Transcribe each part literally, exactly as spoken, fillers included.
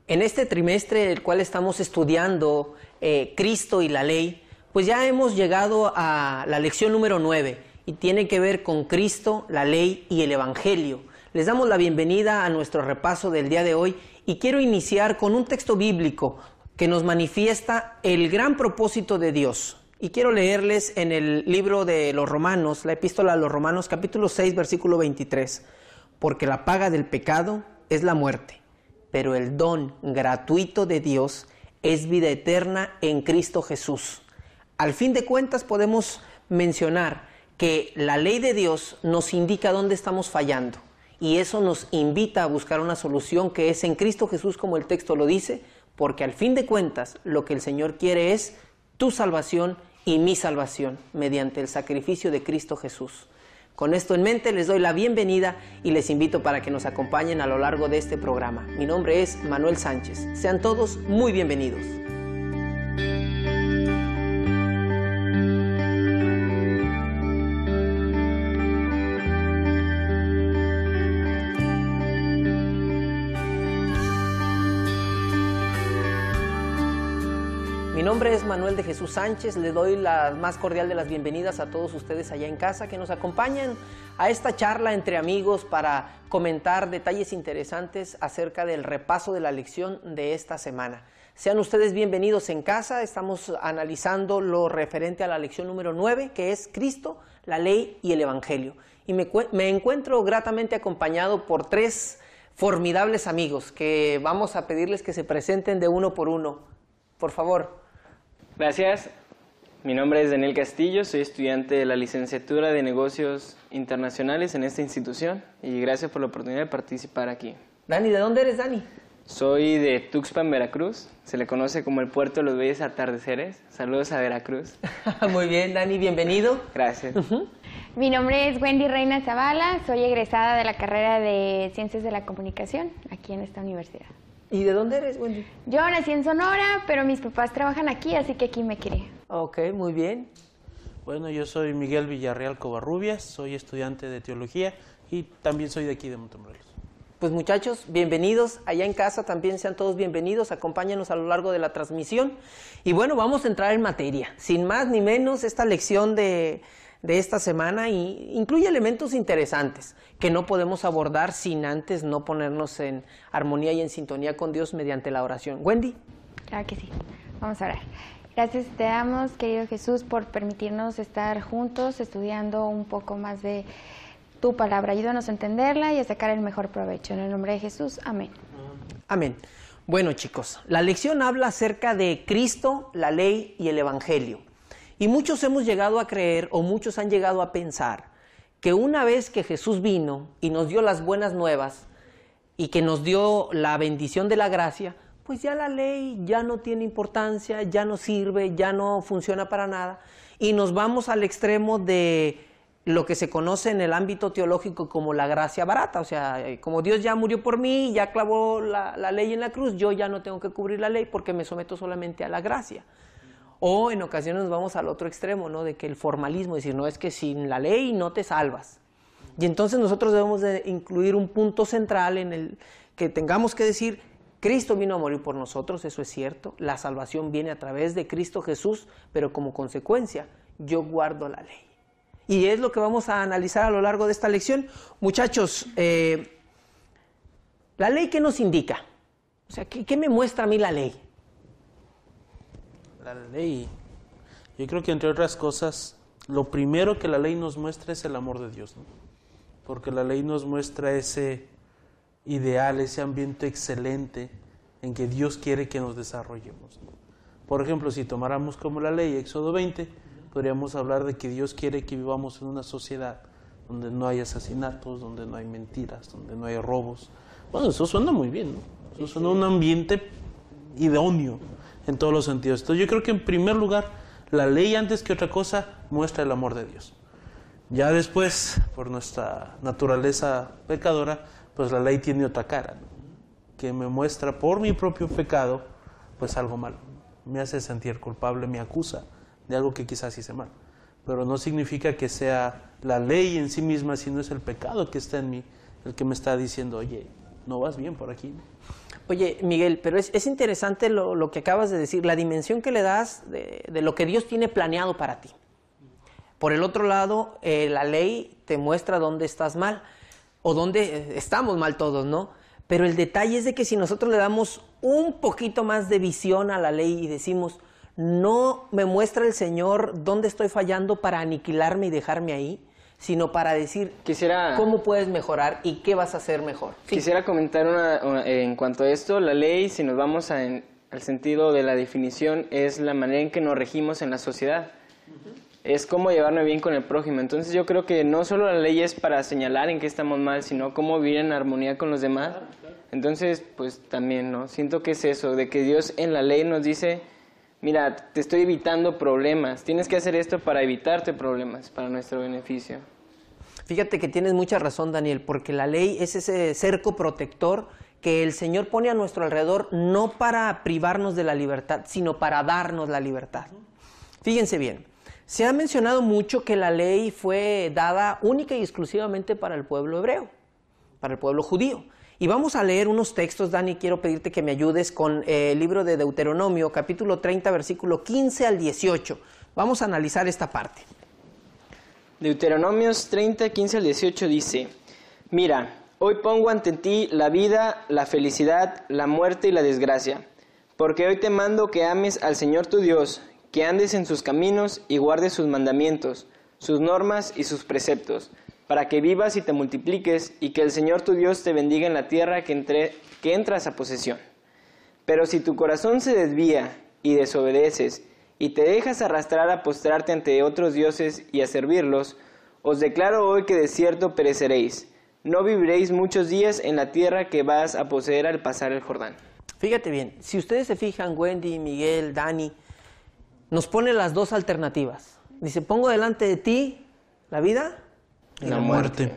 En este trimestre, el cual estamos estudiando eh, Cristo y la ley, pues ya hemos llegado a la lección número nueve y tiene que ver con Cristo, la ley y el Evangelio. Les damos la bienvenida a nuestro repaso del día de hoy y quiero iniciar con un texto bíblico que nos manifiesta el gran propósito de Dios. Y quiero leerles en el libro de los Romanos, la epístola a los Romanos, capítulo seis, versículo veintitrés. Porque la paga del pecado es la muerte, pero el don gratuito de Dios es vida eterna en Cristo Jesús. Al fin de cuentas podemos mencionar que la ley de Dios nos indica dónde estamos fallando y eso nos invita a buscar una solución que es en Cristo Jesús, como el texto lo dice, porque al fin de cuentas lo que el Señor quiere es tu salvación y mi salvación mediante el sacrificio de Cristo Jesús. Con esto en mente les doy la bienvenida y les invito para que nos acompañen a lo largo de este programa. Mi nombre es Manuel Sánchez. Sean todos muy bienvenidos. Mi nombre es Manuel de Jesús Sánchez, le doy la más cordial de las bienvenidas a todos ustedes allá en casa que nos acompañan a esta charla entre amigos para comentar detalles interesantes acerca del repaso de la lección de esta semana. Sean ustedes bienvenidos en casa, estamos analizando lo referente a la lección número nueve, que es Cristo, la ley y el Evangelio. Y me, me encuentro gratamente acompañado por tres formidables amigos que vamos a pedirles que se presenten de uno por uno. Por favor. Gracias, mi nombre es Daniel Castillo, soy estudiante de la licenciatura de Negocios Internacionales en esta institución y gracias por la oportunidad de participar aquí. Dani, ¿de dónde eres, Dani? Soy de Tuxpan, Veracruz, se le conoce como el puerto de los bellos atardeceres. Saludos a Veracruz. Muy bien, Dani, bienvenido. Gracias. Uh-huh. Mi nombre es Wendy Reina Zavala, soy egresada de la carrera de Ciencias de la Comunicación aquí en esta universidad. ¿Y de dónde eres, Wendy? Yo nací en Sonora, pero mis papás trabajan aquí, así que aquí me crié. Ok, muy bien. Bueno, yo soy Miguel Villarreal Covarrubias, soy estudiante de Teología y también soy de aquí de Montemorelos. Pues muchachos, bienvenidos. Allá en casa también sean todos bienvenidos. Acompáñanos a lo largo de la transmisión. Y bueno, vamos a entrar en materia. Sin más ni menos, esta lección de... de esta semana y incluye elementos interesantes que no podemos abordar sin antes no ponernos en armonía y en sintonía con Dios mediante la oración. Wendy. Claro que sí. Vamos a orar. Gracias te damos, querido Jesús, por permitirnos estar juntos estudiando un poco más de tu palabra. Ayúdanos a entenderla y a sacar el mejor provecho. En el nombre de Jesús. Amén. Amén. Bueno, chicos, la lección habla acerca de Cristo, la ley y el Evangelio. Y muchos hemos llegado a creer, o muchos han llegado a pensar, que una vez que Jesús vino y nos dio las buenas nuevas, y que nos dio la bendición de la gracia, pues ya la ley ya no tiene importancia, ya no sirve, ya no funciona para nada, y nos vamos al extremo de lo que se conoce en el ámbito teológico como la gracia barata. O sea, como Dios ya murió por mí, ya clavó la, la ley en la cruz, yo ya no tengo que cubrir la ley porque me someto solamente a la gracia. O en ocasiones nos vamos al otro extremo, ¿no? De que el formalismo, decir, no, es que sin la ley no te salvas. Y entonces nosotros debemos de incluir un punto central en el que tengamos que decir, Cristo vino a morir por nosotros, eso es cierto, la salvación viene a través de Cristo Jesús, pero como consecuencia yo guardo la ley. Y es lo que vamos a analizar a lo largo de esta lección. Muchachos, eh, ¿la ley qué nos indica? O sea, ¿qué, qué me muestra a mí la ley? La ley, yo creo que entre otras cosas, lo primero que la ley nos muestra es el amor de Dios, ¿no? Porque la ley nos muestra ese ideal, ese ambiente excelente en que Dios quiere que nos desarrollemos, ¿no? Por ejemplo, si tomáramos como la ley Éxodo veinte, podríamos hablar de que Dios quiere que vivamos en una sociedad donde no hay asesinatos, donde no hay mentiras, donde no hay robos. Bueno, eso suena muy bien, ¿no? Eso suena un ambiente idóneo en todos los sentidos. Entonces yo creo que en primer lugar la ley, antes que otra cosa, muestra el amor de Dios. Ya después, por nuestra naturaleza pecadora, pues la ley tiene otra cara, ¿no? Que me muestra por mi propio pecado pues algo malo, me hace sentir culpable, me acusa de algo que quizás hice mal, pero no significa que sea la ley en sí misma, sino es el pecado que está en mí el que me está diciendo, oye, no vas bien por aquí, ¿no? Oye, Miguel, pero es, es interesante lo, lo que acabas de decir, la dimensión que le das de, de lo que Dios tiene planeado para ti. Por el otro lado, eh, la ley te muestra dónde estás mal, o dónde estamos mal todos, ¿no? Pero el detalle es de que si nosotros le damos un poquito más de visión a la ley y decimos, no me muestra el Señor dónde estoy fallando para aniquilarme y dejarme ahí, sino para decir Quisiera... cómo puedes mejorar y qué vas a hacer mejor. Sí. Quisiera comentar una, una, en cuanto a esto, la ley, si nos vamos a, en, al sentido de la definición, es la manera en que nos regimos en la sociedad. Uh-huh. Es cómo llevarme bien con el prójimo. Entonces yo creo que no solo la ley es para señalar en qué estamos mal, sino cómo vivir en armonía con los demás. Entonces, pues también, ¿no? Siento que es eso, de que Dios en la ley nos dice, mira, te estoy evitando problemas, tienes que hacer esto para evitarte problemas, para nuestro beneficio. Fíjate que tienes mucha razón, Daniel, porque la ley es ese cerco protector que el Señor pone a nuestro alrededor no para privarnos de la libertad, sino para darnos la libertad. Fíjense bien, se ha mencionado mucho que la ley fue dada única y exclusivamente para el pueblo hebreo, para el pueblo judío. Y vamos a leer unos textos, Dani, quiero pedirte que me ayudes con eh, el libro de Deuteronomio, capítulo treinta, versículo quince al dieciocho. Vamos a analizar esta parte. Deuteronomios treinta, quince al dieciocho dice, mira, hoy pongo ante ti la vida, la felicidad, la muerte y la desgracia, porque hoy te mando que ames al Señor tu Dios, que andes en sus caminos y guardes sus mandamientos, sus normas y sus preceptos, para que vivas y te multipliques y que el Señor tu Dios te bendiga en la tierra que, entre, que entras a posesión. Pero si tu corazón se desvía y desobedeces y te dejas arrastrar a postrarte ante otros dioses y a servirlos, os declaro hoy que de cierto pereceréis. No viviréis muchos días en la tierra que vas a poseer al pasar el Jordán. Fíjate bien, si ustedes se fijan, Wendy, Miguel, Dani, nos pone las dos alternativas. Dice, pongo delante de ti la vida y la muerte.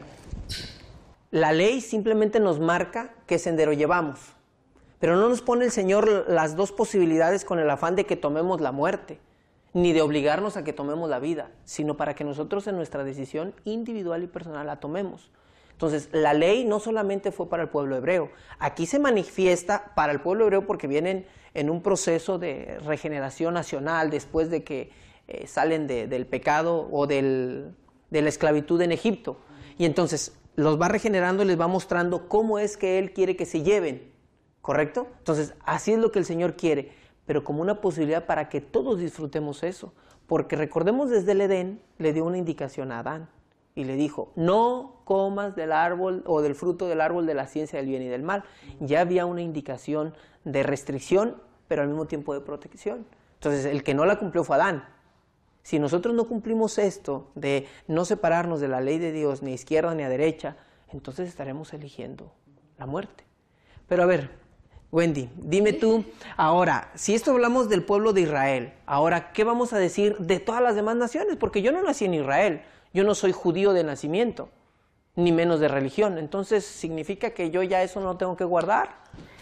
La ley simplemente nos marca qué sendero llevamos, pero no nos pone el Señor las dos posibilidades con el afán de que tomemos la muerte, ni de obligarnos a que tomemos la vida, sino para que nosotros en nuestra decisión individual y personal la tomemos. Entonces, la ley no solamente fue para el pueblo hebreo, aquí se manifiesta para el pueblo hebreo porque vienen en un proceso de regeneración nacional después de que eh, salen de, del pecado o del, de la esclavitud en Egipto. Y entonces los va regenerando y les va mostrando cómo es que Él quiere que se lleven, ¿correcto? Entonces, así es lo que el Señor quiere, pero como una posibilidad para que todos disfrutemos eso. Porque recordemos, desde el Edén le dio una indicación a Adán y le dijo, no comas del árbol o del fruto del árbol de la ciencia del bien y del mal. Ya había una indicación de restricción, pero al mismo tiempo de protección. Entonces, el que no la cumplió fue Adán. Si nosotros no cumplimos esto de no separarnos de la ley de Dios ni a izquierda ni a derecha, entonces estaremos eligiendo la muerte. Pero a ver, Wendy, dime tú, ahora, si esto hablamos del pueblo de Israel, ahora, ¿qué vamos a decir de todas las demás naciones? Porque yo no nací en Israel, yo no soy judío de nacimiento, ni menos de religión. Entonces, ¿significa que yo ya eso no tengo que guardar?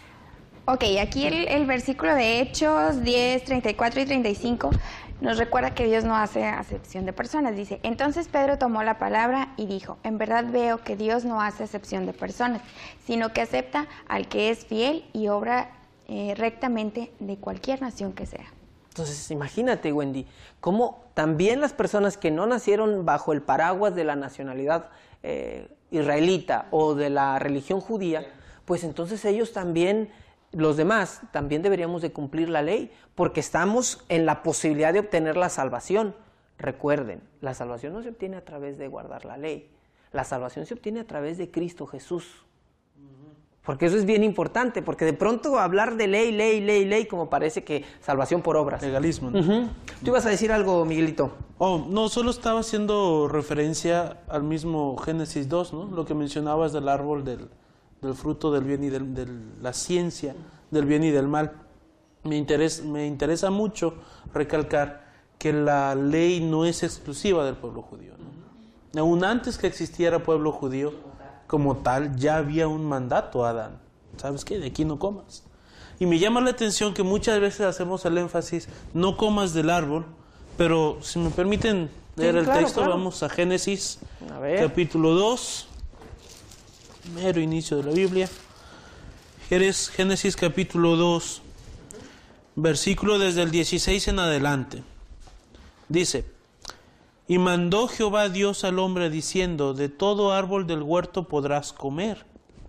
Ok, aquí el, el versículo de Hechos diez, treinta y cuatro y treinta y cinco nos recuerda que Dios no hace acepción de personas. Dice, entonces Pedro tomó la palabra y dijo, en verdad veo que Dios no hace acepción de personas, sino que acepta al que es fiel y obra eh, rectamente de cualquier nación que sea. Entonces, imagínate, Wendy, cómo también las personas que no nacieron bajo el paraguas de la nacionalidad eh, israelita o de la religión judía, pues entonces ellos también, los demás, también deberíamos de cumplir la ley, porque estamos en la posibilidad de obtener la salvación. Recuerden, la salvación no se obtiene a través de guardar la ley, la salvación se obtiene a través de Cristo Jesús. Porque eso es bien importante, porque de pronto hablar de ley, ley, ley, ley, como parece que salvación por obras. Legalismo, ¿no? Uh-huh. ¿Tú ibas a decir algo, Miguelito? Oh, no, solo estaba haciendo referencia al mismo Génesis dos, ¿no? Lo que mencionabas del árbol del, del fruto del bien y del, de la ciencia del bien y del mal. Me interesa, me interesa mucho recalcar que la ley no es exclusiva del pueblo judío, ¿no? Aún antes que existiera pueblo judío como tal, ya había un mandato a Adán. ¿Sabes qué? De aquí no comas. Y me llama la atención que muchas veces hacemos el énfasis, no comas del árbol, pero si me permiten leer sí, el claro, texto, claro. Vamos a Génesis, a capítulo dos, mero inicio de la Biblia, Eres Génesis capítulo dos, versículo desde el dieciséis en adelante. Dice: y mandó Jehová Dios al hombre diciendo: de todo árbol del huerto podrás comer.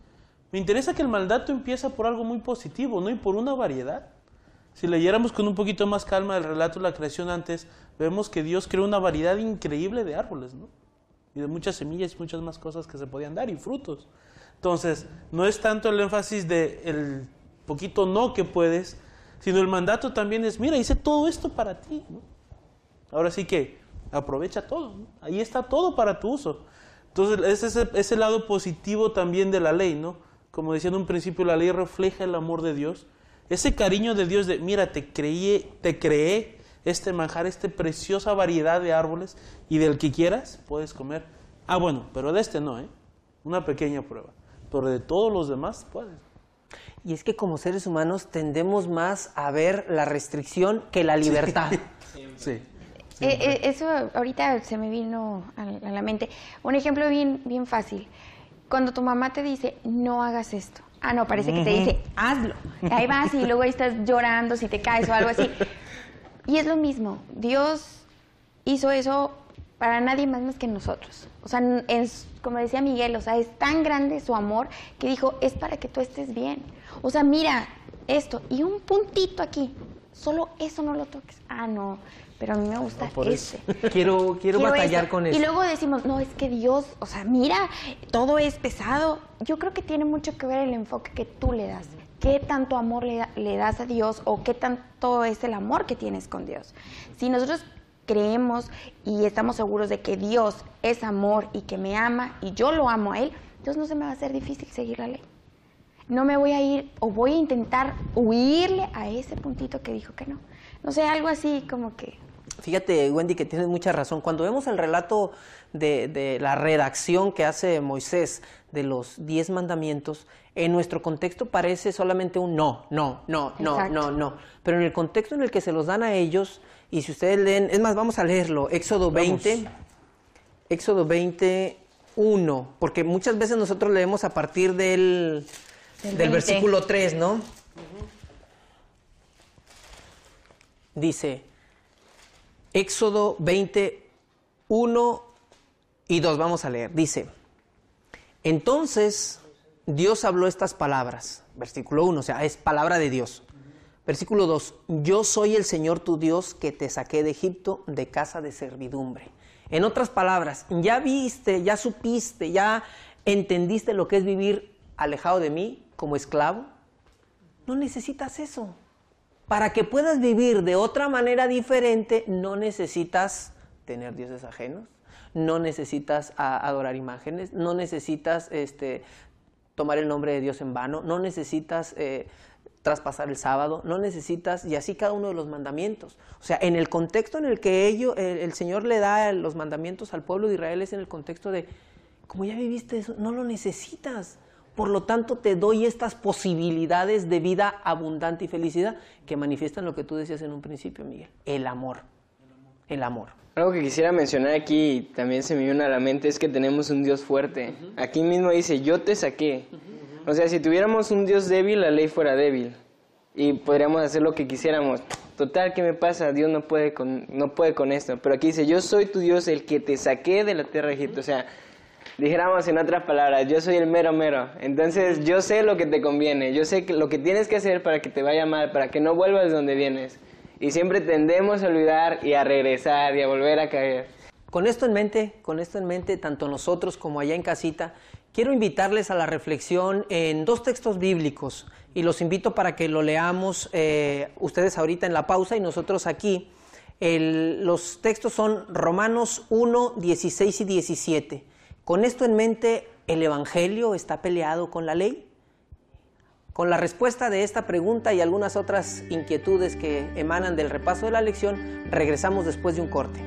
Me interesa que el mandato empieza por algo muy positivo, ¿no? Y por una variedad. Si leyéramos con un poquito más calma el relato de la creación antes, vemos que Dios creó una variedad increíble de árboles, ¿no? Y de muchas semillas y muchas más cosas que se podían dar, y frutos. Entonces, no es tanto el énfasis de el poquito no que puedes, sino el mandato también es: mira, hice todo esto para ti, ¿no? Ahora sí que aprovecha todo, ¿no? Ahí está todo para tu uso. Entonces, ese es el, ese lado positivo también de la ley, ¿no? Como decía en un principio, la ley refleja el amor de Dios. Ese cariño de Dios de: mira, te creé, te creé este manjar, esta preciosa variedad de árboles, y del que quieras puedes comer. Ah, bueno, pero de este no, ¿eh? Una pequeña prueba. Pero de todos los demás puedes. Y es que como seres humanos tendemos más a ver la restricción que la libertad. Sí. sí. Eh, eh, eso ahorita se me vino a la mente. Un ejemplo bien, bien fácil. Cuando tu mamá te dice: no hagas esto. Ah, no, parece que te dice: hazlo. Ahí vas y luego ahí estás llorando si te caes o algo así. Y es lo mismo. Dios hizo eso para nadie más más que nosotros. O sea, es, como decía Miguel, o sea, es tan grande su amor que dijo: es para que tú estés bien. O sea, mira esto y un puntito aquí. Solo eso no lo toques. Ah, no, pero a mí me gusta no, este. Quiero, quiero, quiero batallar eso. con eso. Y luego decimos: no, es que Dios, o sea, mira, todo es pesado. Yo creo que tiene mucho que ver el enfoque que tú le das. ¿Qué tanto amor le, le das a Dios, o qué tanto es el amor que tienes con Dios? Si nosotros creemos y estamos seguros de que Dios es amor y que me ama y yo lo amo a Él, entonces no se me va a hacer difícil seguir la ley. No me voy a ir o voy a intentar huirle a ese puntito que dijo que no. No sé, algo así como que... Fíjate, Wendy, que tienes mucha razón. Cuando vemos el relato de, de la redacción que hace Moisés de los diez mandamientos, en nuestro contexto parece solamente un no, no, no, no, Exacto. no, no. Pero en el contexto en el que se los dan a ellos, y si ustedes leen, es más, vamos a leerlo, Éxodo veinte, vamos. Éxodo veinte, uno, porque muchas veces nosotros leemos a partir del, del versículo tres, ¿no? Uh-huh. Dice... Éxodo veinte, uno y dos, vamos a leer. Dice: entonces Dios habló estas palabras. Versículo uno, o sea, es palabra de Dios. Versículo dos: yo soy el Señor tu Dios que te saqué de Egipto, de casa de servidumbre. En otras palabras, ya viste, ya supiste, ya entendiste lo que es vivir alejado de mí como esclavo. No necesitas eso. Para que puedas vivir de otra manera diferente, no necesitas tener dioses ajenos, no necesitas a, adorar imágenes, no necesitas este, tomar el nombre de Dios en vano, no necesitas eh, traspasar el sábado, no necesitas, y así cada uno de los mandamientos. O sea, en el contexto en el que ello, el, el Señor le da los mandamientos al pueblo de Israel es en el contexto de, como ya viviste eso, no lo necesitas. Por lo tanto, te doy estas posibilidades de vida abundante y felicidad que manifiestan lo que tú decías en un principio, Miguel, el amor, el amor. Algo que quisiera mencionar aquí, y también se me vino a la mente, es que tenemos un Dios fuerte. Uh-huh. Aquí mismo dice: yo te saqué. Uh-huh. O sea, si tuviéramos un Dios débil, la ley fuera débil. Y podríamos hacer lo que quisiéramos. Total, ¿qué me pasa? Dios no puede con, no puede con esto. Pero aquí dice: yo soy tu Dios, el que te saqué de la tierra de Egipto. O sea, dijéramos en otras palabras, yo soy el mero mero. Entonces yo sé lo que te conviene, yo sé que lo que tienes que hacer para que te vaya mal, para que no vuelvas de donde vienes. Y siempre tendemos a olvidar y a regresar y a volver a caer. Con esto en mente, con esto en mente, tanto nosotros como allá en casita, quiero invitarles a la reflexión en dos textos bíblicos. Y los invito para que lo leamos eh, ustedes ahorita en la pausa y nosotros aquí. El, los textos son Romanos uno, dieciséis y diecisiete. Con esto en mente, ¿el Evangelio está peleado con la ley? Con la respuesta de esta pregunta y algunas otras inquietudes que emanan del repaso de la lección, regresamos después de un corte.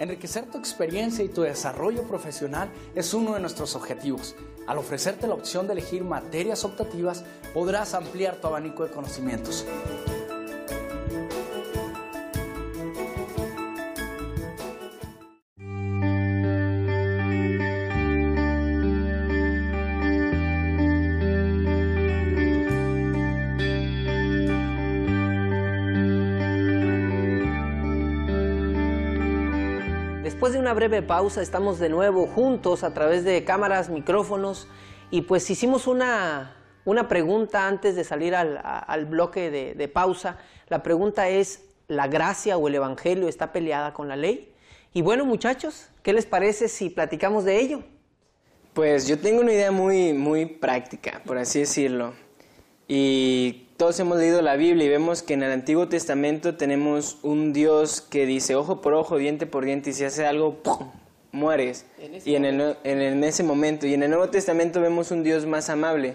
Enriquecer tu experiencia y tu desarrollo profesional es uno de nuestros objetivos. Al ofrecerte la opción de elegir materias optativas, podrás ampliar tu abanico de conocimientos. Después de una breve pausa estamos de nuevo juntos a través de cámaras, micrófonos y pues hicimos una, una pregunta antes de salir al, al bloque de, de pausa. La pregunta es, ¿la gracia o el evangelio está peleada con la ley? Y bueno, muchachos, ¿qué les parece si platicamos de ello? Pues yo tengo una idea muy, muy práctica, por así decirlo. Y todos hemos leído la Biblia y vemos que en el Antiguo Testamento tenemos un Dios que dice ojo por ojo, diente por diente, y si hace algo, ¡pum!, mueres. En y en, el, en, en ese momento. Y en el Nuevo Testamento vemos un Dios más amable.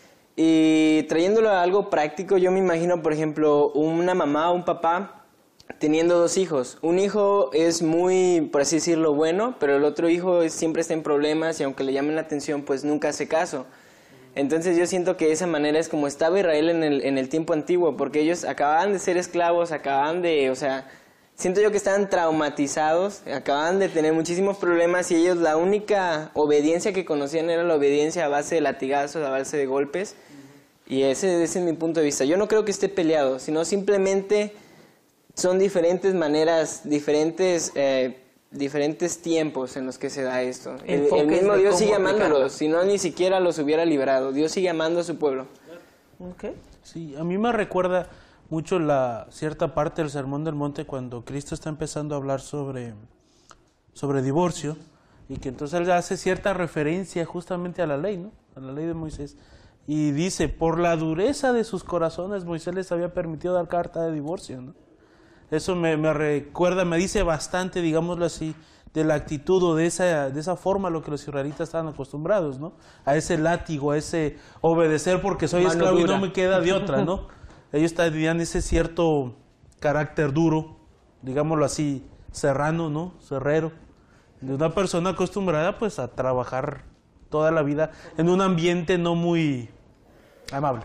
Y trayéndolo a algo práctico, yo me imagino, por ejemplo, una mamá o un papá teniendo dos hijos. Un hijo es muy, por así decirlo, bueno, pero el otro hijo es, siempre está en problemas y aunque le llamen la atención, pues nunca hace caso. Entonces yo siento que de esa manera es como estaba Israel en el, en el tiempo antiguo, porque ellos acababan de ser esclavos, acababan de, o sea, siento yo que estaban traumatizados, acababan de tener muchísimos problemas y ellos la única obediencia que conocían era la obediencia a base de latigazos, a base de golpes, y ese, ese es mi punto de vista. Yo no creo que esté peleado, sino simplemente son diferentes maneras, diferentes... Eh, diferentes tiempos en los que se da esto. El, el mismo Dios sigue amándolos, si no ni siquiera los hubiera liberado. Dios sigue amando a su pueblo. Okay. Sí, a mí me recuerda mucho la cierta parte del Sermón del Monte cuando Cristo está empezando a hablar sobre, sobre divorcio y que entonces él hace cierta referencia justamente a la ley, ¿no? A la ley de Moisés. Y dice, por la dureza de sus corazones Moisés les había permitido dar carta de divorcio, ¿no? Eso me, me recuerda, me dice bastante, digámoslo así, de la actitud o de esa, de esa forma a lo que los israelitas estaban acostumbrados, ¿no? A ese látigo, a ese obedecer porque soy Mano esclavo dura. y no me queda de otra, ¿no? Ellos tenían ese cierto carácter duro, digámoslo así, serrano, ¿no? Serrero, de una persona acostumbrada pues a trabajar toda la vida en un ambiente no muy amable.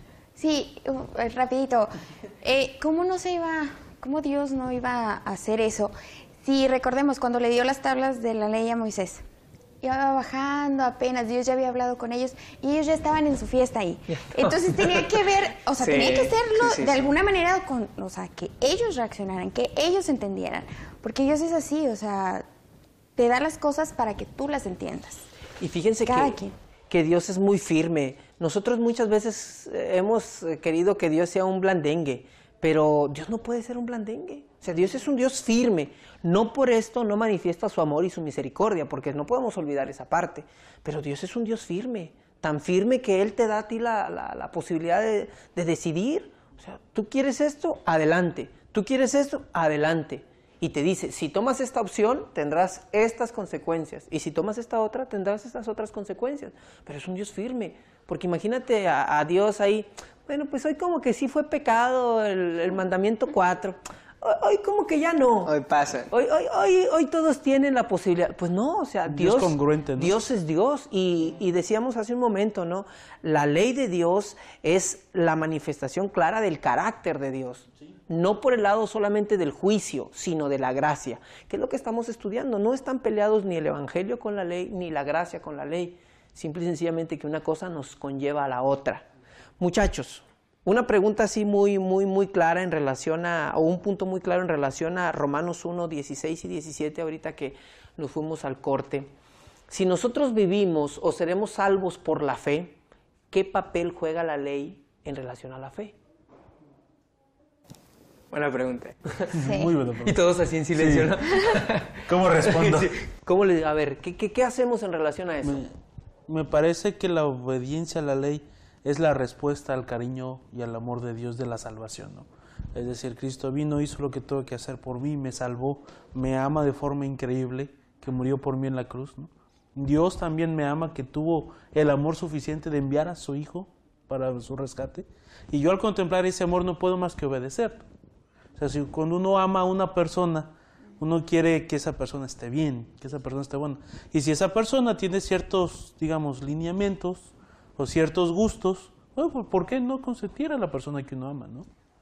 Sí, uh, rapidito, eh, ¿cómo no se iba... ¿Cómo Dios no iba a hacer eso? Si recordemos, cuando le dio las tablas de la ley a Moisés, iba bajando apenas, Dios ya había hablado con ellos y ellos ya estaban en su fiesta ahí. Entonces tenía que ver, o sea, sí, tenía que hacerlo sí, sí, de sí. alguna manera, con, o sea, que ellos reaccionaran, que ellos entendieran. Porque Dios es así, o sea, te da las cosas para que tú las entiendas. Y fíjense que, que Dios es muy firme. Nosotros muchas veces hemos querido que Dios sea un blandengue, pero Dios no puede ser un blandengue. O sea, Dios es un Dios firme. No por esto no manifiesta su amor y su misericordia, porque no podemos olvidar esa parte. Pero Dios es un Dios firme, tan firme que Él te da a ti la, la, la posibilidad de, de decidir. O sea, tú quieres esto, adelante. Tú quieres esto, adelante. Y te dice, si tomas esta opción, tendrás estas consecuencias. Y si tomas esta otra, tendrás estas otras consecuencias. Pero es un Dios firme. Porque imagínate a, a Dios ahí, bueno, pues hoy como que sí fue pecado el, el mandamiento cuatro. Hoy, hoy como que ya no. Hoy pasa. Hoy, hoy, hoy, hoy todos tienen la posibilidad. Pues no, o sea, Dios, Dios congruente, ¿no? Dios es Dios. Y, y decíamos hace un momento, ¿no? La ley de Dios es la manifestación clara del carácter de Dios. Sí. No por el lado solamente del juicio, sino de la gracia. Que es lo que estamos estudiando. No están peleados ni el evangelio con la ley, ni la gracia con la ley. Simple y sencillamente que una cosa nos conlleva a la otra. Muchachos, una pregunta así muy, muy, muy clara en relación a, o un punto muy claro en relación a Romanos uno, dieciséis y diecisiete, ahorita que nos fuimos al corte. Si nosotros vivimos o seremos salvos por la fe, ¿qué papel juega la ley en relación a la fe? Buena pregunta. Sí. Muy buena pregunta. Y todos así en silencio, sí. ¿No? ¿Cómo respondo? Sí. ¿Cómo le, a ver, ¿qué, qué, ¿qué hacemos en relación a eso? Me, me parece que la obediencia a la ley es la respuesta al cariño y al amor de Dios de la salvación, ¿no? Es decir, Cristo vino, hizo lo que tuvo que hacer por mí, me salvó, me ama de forma increíble, que murió por mí en la cruz, ¿no? Dios también me ama, que tuvo el amor suficiente de enviar a su Hijo para su rescate, y yo al contemplar ese amor no puedo más que obedecer. O sea, si cuando uno ama a una persona, Uno quiere que esa persona esté bien, que esa persona esté buena. Y si esa persona tiene ciertos, digamos, lineamientos o ciertos gustos, bueno, ¿por qué no consentir a la persona que uno ama, no?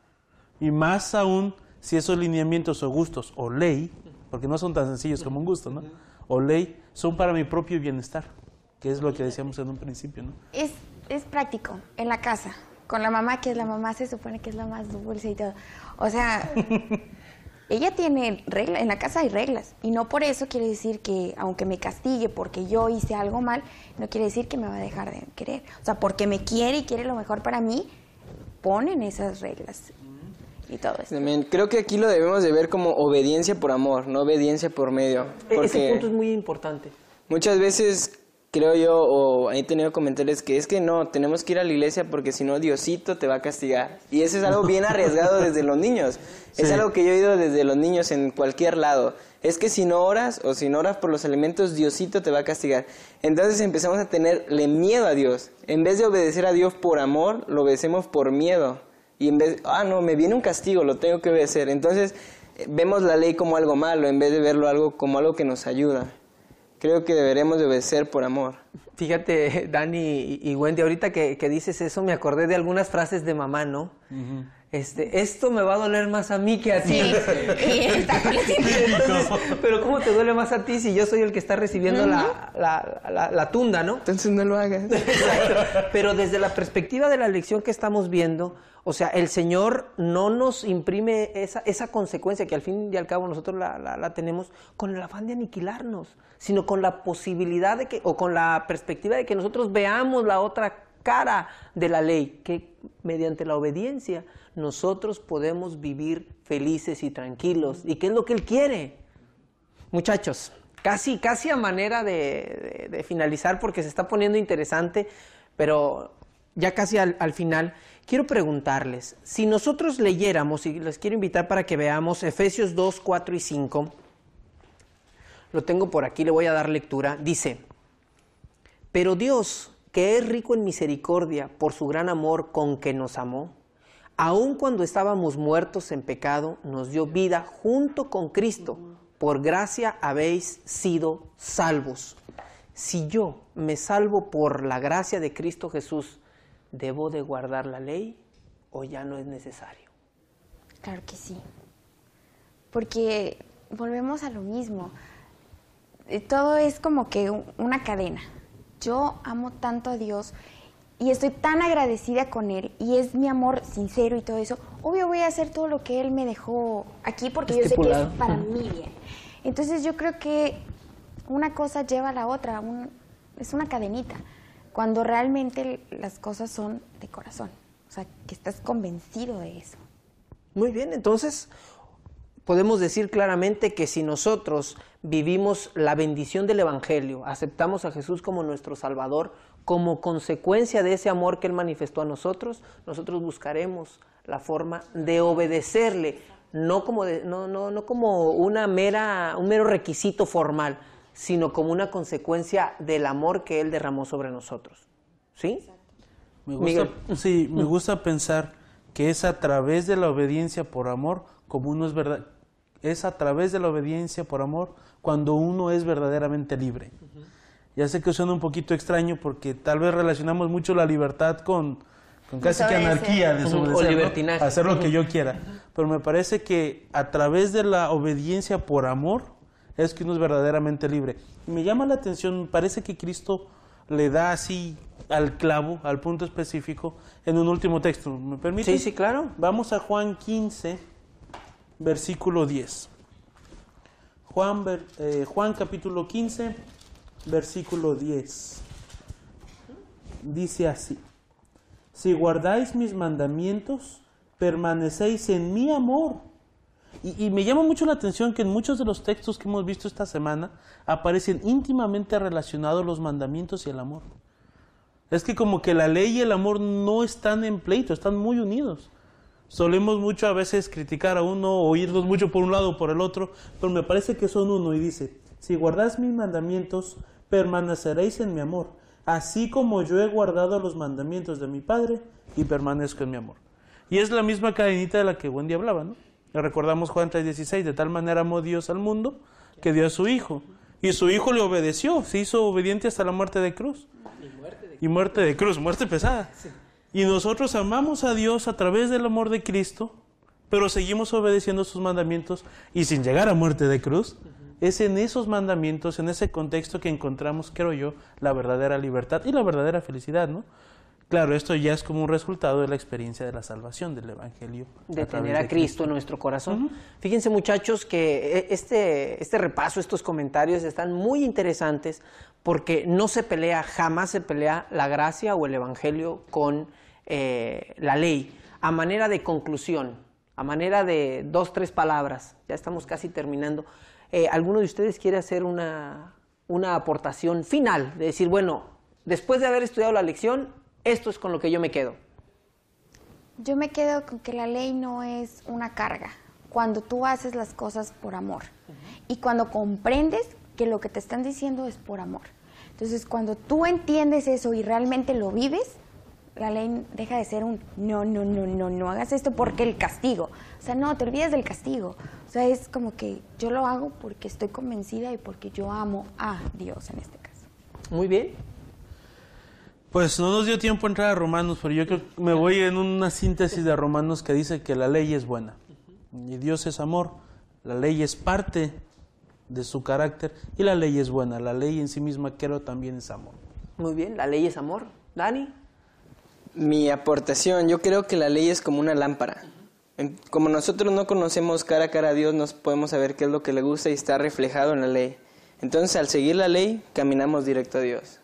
Y más aún si esos lineamientos o gustos o ley, porque no son tan sencillos como un gusto, ¿no? O ley, son para mi propio bienestar, que es lo que decíamos en un principio, ¿no? Es, es práctico, en la casa, con la mamá, que es la mamá, se supone que es la más dulce y todo. O sea, ella tiene reglas, en la casa hay reglas, y no por eso quiere decir que, aunque me castigue porque yo hice algo mal, no quiere decir que me va a dejar de querer. O sea, porque me quiere y quiere lo mejor para mí, ponen esas reglas. Y todo eso. También creo que aquí lo debemos de ver como obediencia por amor, no obediencia por medio. Porque ese punto es muy importante. Muchas veces creo yo, o he tenido comentarios que es que no, tenemos que ir a la iglesia porque si no Diosito te va a castigar. Y eso es algo bien arriesgado desde los niños. Sí. Es algo que yo he oído desde los niños en cualquier lado. Es que si no oras o si no oras por los alimentos, Diosito te va a castigar. Entonces empezamos a tenerle miedo a Dios. En vez de obedecer a Dios por amor, lo obedecemos por miedo. Y en vez, ah, no, me viene un castigo, lo tengo que obedecer. Entonces, vemos la ley como algo malo, en vez de verlo algo como algo que nos ayuda. Creo que deberemos de obedecer por amor. Fíjate, Dani y Wendy, ahorita que, que dices eso, me acordé de algunas frases de mamá, ¿no? Uh-huh. Este, esto me va a doler más a mí que a ti. Sí, Entonces, pero ¿cómo te duele más a ti si yo soy el que está recibiendo uh-huh. la, la, la, la tunda, ¿no? Entonces no lo hagas. Exacto. Pero desde la perspectiva de la lección que estamos viendo, o sea, el Señor no nos imprime esa, esa consecuencia que al fin y al cabo nosotros la, la, la tenemos con el afán de aniquilarnos, sino con la posibilidad de que, o con la perspectiva de que nosotros veamos la otra cara de la ley, que mediante la obediencia nosotros podemos vivir felices y tranquilos. ¿Y qué es lo que Él quiere? Muchachos, casi, casi a manera de, de, de finalizar, porque se está poniendo interesante, pero ya casi al, al final, quiero preguntarles, si nosotros leyéramos, y les quiero invitar para que veamos Efesios dos, cuatro y cinco, lo tengo por aquí, le voy a dar lectura, dice, pero Dios, que es rico en misericordia por su gran amor con que nos amó, aun cuando estábamos muertos en pecado, nos dio vida junto con Cristo. Por gracia habéis sido salvos. Si yo me salvo por la gracia de Cristo Jesús, ¿debo de guardar la ley o ya no es necesario? Claro que sí. Porque volvemos a lo mismo. Todo es como que una cadena. Yo amo tanto a Dios y estoy tan agradecida con Él y es mi amor sincero y todo eso. Obvio voy a hacer todo lo que Él me dejó aquí porque yo sé que es para mi bien. Entonces yo creo que una cosa lleva a la otra, un, es una cadenita, cuando realmente las cosas son de corazón, o sea, que estás convencido de eso. Muy bien, entonces podemos decir claramente que si nosotros vivimos la bendición del Evangelio, aceptamos a Jesús como nuestro Salvador, como consecuencia de ese amor que Él manifestó a nosotros, nosotros buscaremos la forma de obedecerle, no como, de, no, no, no como una mera, un mero requisito formal, sino como una consecuencia del amor que Él derramó sobre nosotros. ¿Sí? Me gusta, sí, me gusta pensar que es a través de la obediencia por amor, como uno es verdad, es a través de la obediencia por amor cuando uno es verdaderamente libre. Uh-huh. Ya sé que suena un poquito extraño porque tal vez relacionamos mucho la libertad con, con casi que anarquía, desobedecer, o libertinaje, ¿no? Hacer lo que yo quiera. Pero me parece que a través de la obediencia por amor es que uno es verdaderamente libre. Y me llama la atención, me parece que Cristo le da así al clavo, al punto específico, en un último texto. ¿Me permite? Sí, sí, claro. Vamos a Juan quince, versículo diez. Juan, eh, Juan capítulo quince, versículo diez. Dice así: si guardáis mis mandamientos, permanecéis en mi amor. Y, y me llama mucho la atención que en muchos de los textos que hemos visto esta semana aparecen íntimamente relacionados los mandamientos y el amor. Es que como que la ley y el amor no están en pleito, están muy unidos. Solemos mucho a veces criticar a uno o irnos mucho por un lado o por el otro, pero me parece que son uno y dice, si guardáis mis mandamientos, permaneceréis en mi amor, así como yo he guardado los mandamientos de mi Padre y permanezco en mi amor. Y es la misma cadenita de la que Wendy hablaba, ¿no? Le recordamos Juan tres dieciséis, de tal manera amó Dios al mundo que dio a su Hijo. Y su Hijo le obedeció, se hizo obediente hasta la muerte de cruz. Y muerte de cruz, y muerte, de cruz, muerte pesada. Sí. Y nosotros amamos a Dios a través del amor de Cristo, pero seguimos obedeciendo sus mandamientos y sin llegar a muerte de cruz. Uh-huh. Es en esos mandamientos, en ese contexto que encontramos, creo yo, la verdadera libertad y la verdadera felicidad, ¿no? Claro, esto ya es como un resultado de la experiencia de la salvación, del Evangelio. De tener a Cristo, Cristo en nuestro corazón. Uh-huh. Fíjense, muchachos, que este, este repaso, estos comentarios están muy interesantes porque no se pelea, jamás se pelea la gracia o el Evangelio con eh, la ley. A manera de conclusión, a manera de dos, tres palabras, ya estamos casi terminando, eh, ¿alguno de ustedes quiere hacer una, una aportación final? De decir, bueno, después de haber estudiado la lección, esto es con lo que yo me quedo. Yo me quedo con que la ley no es una carga, cuando tú haces las cosas por amor. Uh-huh. Y cuando comprendes que lo que te están diciendo es por amor. Entonces, cuando tú entiendes eso y realmente lo vives, la ley deja de ser un no, no, no, no, no hagas esto porque el castigo. O sea, no, te olvides del castigo. O sea, es como que yo lo hago porque estoy convencida y porque yo amo a Dios en este caso. Muy bien. Pues no nos dio tiempo a entrar a Romanos, pero yo creo que me voy en una síntesis de Romanos que dice que la ley es buena. Y Dios es amor. La ley es parte de su carácter y la ley es buena. La ley en sí misma, creo, también es amor. Muy bien, la ley es amor. ¿Dani? Mi aportación, yo creo que la ley es como una lámpara. Como nosotros no conocemos cara a cara a Dios, no podemos saber qué es lo que le gusta y está reflejado en la ley. Entonces, al seguir la ley, caminamos directo a Dios.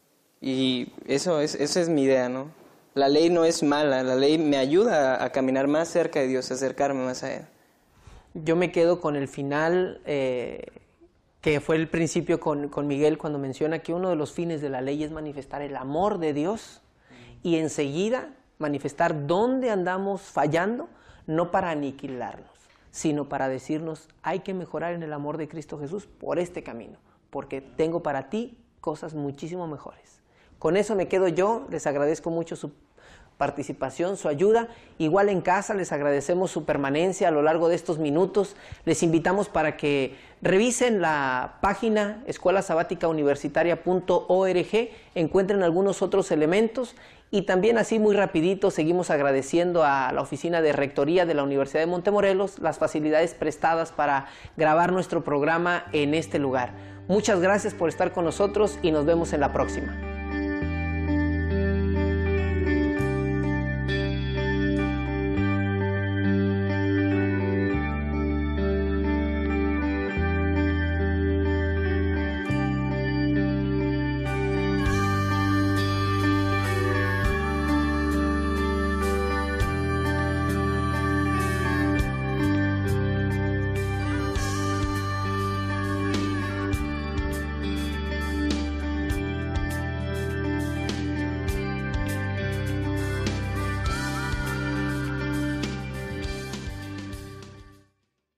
Y eso es, esa es mi idea, ¿no? La ley no es mala, la ley me ayuda a, a caminar más cerca de Dios, a acercarme más a Él. Yo me quedo con el final, eh, que fue el principio con, con Miguel, cuando menciona que uno de los fines de la ley es manifestar el amor de Dios y enseguida manifestar dónde andamos fallando, no para aniquilarnos, sino para decirnos, hay que mejorar en el amor de Cristo Jesús por este camino, porque tengo para ti cosas muchísimo mejores. Con eso me quedo yo, les agradezco mucho su participación, su ayuda. Igual en casa les agradecemos su permanencia a lo largo de estos minutos. Les invitamos para que revisen la página escuela sabática universitaria punto org, encuentren algunos otros elementos y también así muy rapidito seguimos agradeciendo a la Oficina de Rectoría de la Universidad de Montemorelos las facilidades prestadas para grabar nuestro programa en este lugar. Muchas gracias por estar con nosotros y nos vemos en la próxima.